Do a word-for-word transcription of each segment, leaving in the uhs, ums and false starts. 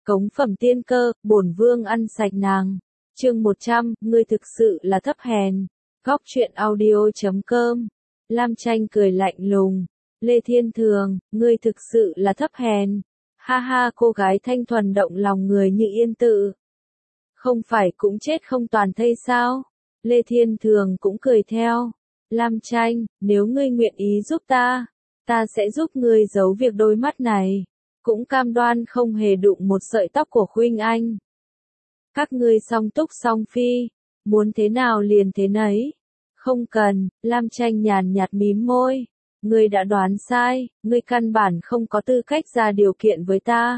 Cống phẩm tiên cơ, bổn vương ăn sạch nàng. Chương một trăm, ngươi thực sự là thấp hèn. Góc truyện audio chấm com. Lam Tranh cười lạnh lùng. Lê Thiên Thường, ngươi thực sự là thấp hèn. Ha ha, cô gái thanh thuần động lòng người như yên tự. Không phải cũng chết không toàn thây sao? Lê Thiên Thường cũng cười theo. Lam Tranh, nếu ngươi nguyện ý giúp ta, ta sẽ giúp ngươi giấu việc đôi mắt này. Cũng cam đoan không hề đụng một sợi tóc của Khuynh Anh. Các ngươi song túc song phi, muốn thế nào liền thế nấy. Không cần, Lam Tranh nhàn nhạt mím môi. Ngươi đã đoán sai, ngươi căn bản không có tư cách ra điều kiện với ta.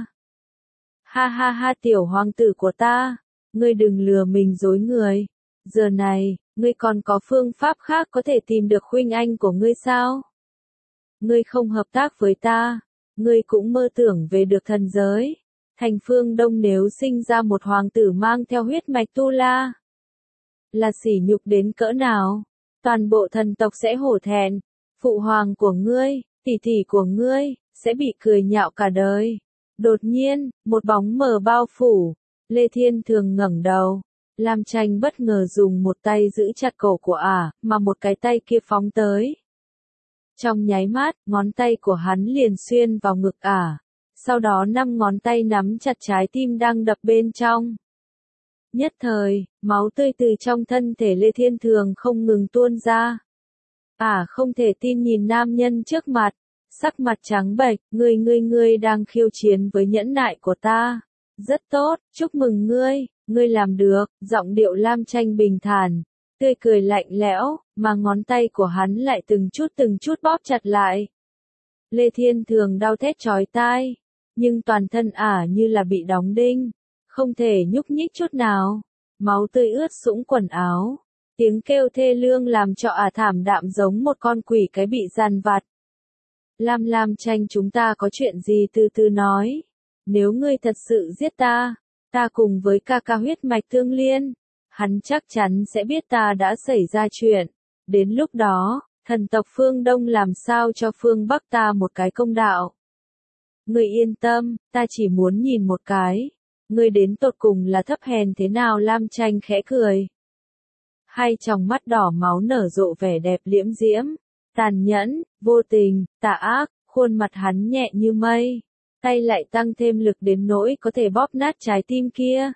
Ha ha ha, tiểu hoàng tử của ta, ngươi đừng lừa mình dối người. Giờ này, ngươi còn có phương pháp khác có thể tìm được Khuynh Anh của ngươi sao? Ngươi không hợp tác với ta, ngươi cũng mơ tưởng về được thần giới. Thành Phương Đông nếu sinh ra một hoàng tử mang theo huyết mạch Tu La, là sỉ nhục đến cỡ nào? Toàn bộ thần tộc sẽ hổ thẹn. Phụ hoàng của ngươi, tỷ tỷ của ngươi, sẽ bị cười nhạo cả đời. Đột nhiên, một bóng mờ bao phủ. Lê Thiên Thường ngẩng đầu. Lam Tranh bất ngờ dùng một tay giữ chặt cổ của ả, mà một cái tay kia phóng tới. Trong nháy mắt, ngón tay của hắn liền xuyên vào ngực ả. Sau đó năm ngón tay nắm chặt trái tim đang đập bên trong. Nhất thời, máu tươi từ trong thân thể Lê Thiên Thường không ngừng tuôn ra. Ả không thể tin nhìn nam nhân trước mặt, sắc mặt trắng bệch, ngươi ngươi ngươi đang khiêu chiến với nhẫn nại của ta. Rất tốt, chúc mừng ngươi, ngươi làm được, giọng điệu Lam Tranh bình thản, tươi cười lạnh lẽo, mà ngón tay của hắn lại từng chút từng chút bóp chặt lại. Lê Thiên Thường đau thét chói tai, nhưng toàn thân ả như là bị đóng đinh, không thể nhúc nhích chút nào, máu tươi ướt sũng quần áo. Tiếng kêu thê lương làm cho ả thảm đạm giống một con quỷ cái bị giàn vặt. Lam Lam Tranh, chúng ta có chuyện gì từ từ nói. Nếu ngươi thật sự giết ta, ta cùng với ca ca huyết mạch tương liên, hắn chắc chắn sẽ biết ta đã xảy ra chuyện. Đến lúc đó, thần tộc phương Đông làm sao cho phương Bắc ta một cái công đạo. Ngươi yên tâm, ta chỉ muốn nhìn một cái. Ngươi đến tột cùng là thấp hèn thế nào? Lam Tranh khẽ cười. Hai tròng mắt đỏ máu nở rộ vẻ đẹp liễm diễm, tàn nhẫn, vô tình, tà ác, khuôn mặt hắn nhẹ như mây, tay lại tăng thêm lực đến nỗi có thể bóp nát trái tim kia.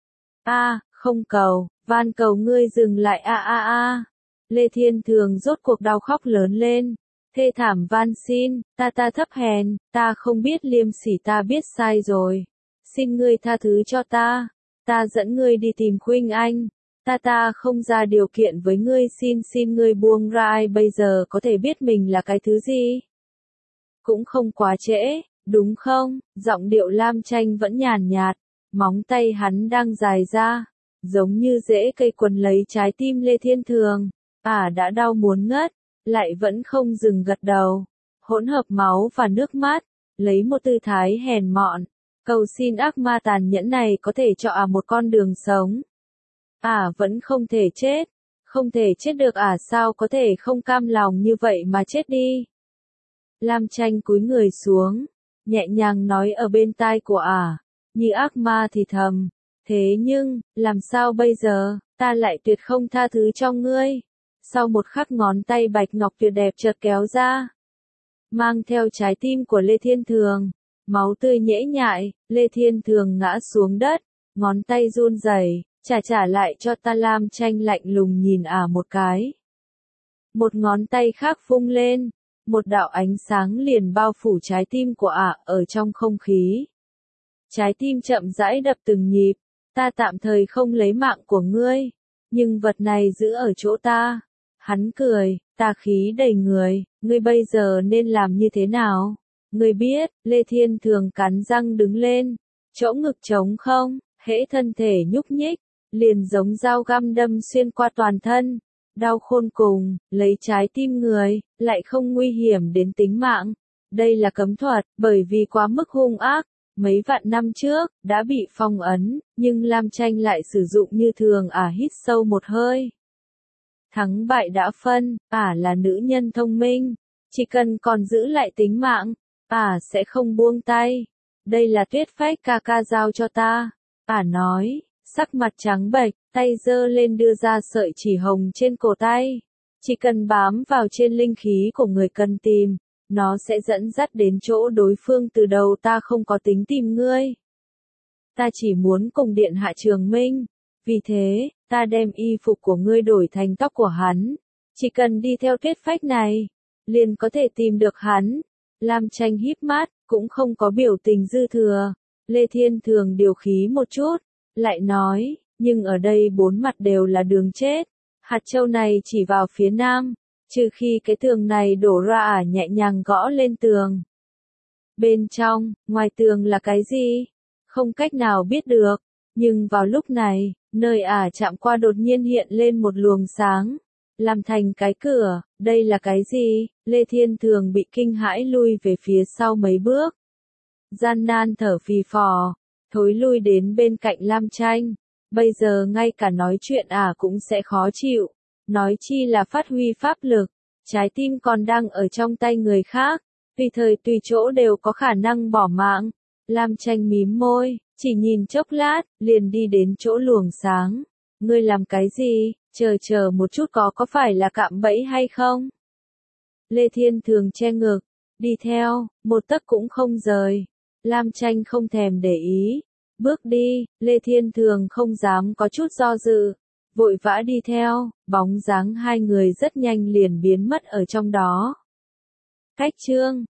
A, không cầu, van cầu ngươi dừng lại a a a. Lê Thiên Thường rốt cuộc đau khóc lớn lên, thê thảm van xin, ta ta thấp hèn, ta không biết liêm sỉ, ta biết sai rồi. Xin ngươi tha thứ cho ta, ta dẫn ngươi đi tìm Khuynh Anh. Ta ta không ra điều kiện với ngươi, xin xin ngươi buông ra. Ai bây giờ có thể biết mình là cái thứ gì? Cũng không quá trễ, đúng không? Giọng điệu Lam Tranh vẫn nhàn nhạt, móng tay hắn đang dài ra, giống như rễ cây quấn lấy trái tim Lê Thiên Thường. Ả đã đau muốn ngất, lại vẫn không dừng gật đầu, hỗn hợp máu và nước mắt, lấy một tư thái hèn mọn, cầu xin ác ma tàn nhẫn này có thể cho Ả một con đường sống. Ả vẫn không thể chết, không thể chết được. Ả sao có thể không cam lòng như vậy mà chết đi. Lam Tranh cúi người xuống, nhẹ nhàng nói ở bên tai của Ả, như ác ma thì thầm, thế nhưng, làm sao bây giờ, ta lại tuyệt không tha thứ cho ngươi. Sau một khắc ngón tay bạch ngọc tuyệt đẹp chợt kéo ra, mang theo trái tim của Lê Thiên Thường, máu tươi nhễ nhại, Lê Thiên Thường ngã xuống đất, ngón tay run rẩy. Trả trả lại cho ta. Lam Tranh lạnh lùng nhìn Ả một cái. Một ngón tay khác vung lên, một đạo ánh sáng liền bao phủ trái tim của Ả ở trong không khí. Trái tim chậm rãi đập từng nhịp, ta tạm thời không lấy mạng của ngươi, nhưng vật này giữ ở chỗ ta. Hắn cười, tà khí đầy người, ngươi bây giờ nên làm như thế nào? Ngươi biết, Lê Thiên Thường cắn răng đứng lên, chỗ ngực trống không, hễ thân thể nhúc nhích, liền giống dao găm đâm xuyên qua toàn thân, đau khôn cùng, lấy trái tim người, lại không nguy hiểm đến tính mạng. Đây là cấm thuật, bởi vì quá mức hung ác, mấy vạn năm trước, đã bị phong ấn, nhưng Lam Tranh lại sử dụng như thường. Ả hít sâu một hơi. Thắng bại đã phân, Ả là nữ nhân thông minh, chỉ cần còn giữ lại tính mạng, Ả sẽ không buông tay. đây là Tuyết Phách ca ca giao cho ta. Ả nói, sắc mặt trắng bệch, tay giơ lên đưa ra sợi chỉ hồng trên cổ tay. Chỉ cần bám vào trên linh khí của người cần tìm, nó sẽ dẫn dắt đến chỗ đối phương. Từ đầu ta không có tính tìm ngươi. Ta chỉ muốn cùng điện hạ Trường Minh. Vì thế, ta đem y phục của ngươi đổi thành tóc của hắn. Chỉ cần đi theo Tuyết Phách này, liền có thể tìm được hắn. Lam Tranh híp mắt, cũng không có biểu tình dư thừa. Lê Thiên Thường điều khí một chút, lại nói, nhưng ở đây bốn mặt đều là đường chết. Hạt châu này chỉ vào phía nam, trừ khi cái tường này đổ ra. Ả nhẹ nhàng gõ lên tường. Bên trong, ngoài tường là cái gì? Không cách nào biết được, nhưng vào lúc này, nơi Ả chạm qua đột nhiên hiện lên một luồng sáng, làm thành cái cửa. Đây là cái gì? Lê Thiên Thường bị kinh hãi lui về phía sau mấy bước. Gian nan thở phì phò, thối lui đến bên cạnh Lam Tranh. Bây giờ ngay cả nói chuyện Ả cũng sẽ khó chịu, nói chi là phát huy pháp lực. Trái tim còn đang ở trong tay người khác, tùy thời tùy chỗ đều có khả năng bỏ mạng. Lam Tranh mím môi, chỉ nhìn chốc lát, liền đi đến chỗ luồng sáng. Ngươi làm cái gì? Chờ chờ một chút, có có phải là cạm bẫy hay không? Lê Thiên Thường che ngực, đi theo, một tấc cũng không rời. Lam Tranh không thèm để ý, bước đi. Lê Thiên Thường không dám có chút do dự, vội vã đi theo. Bóng dáng hai người rất nhanh liền biến mất ở trong đó. Cách chương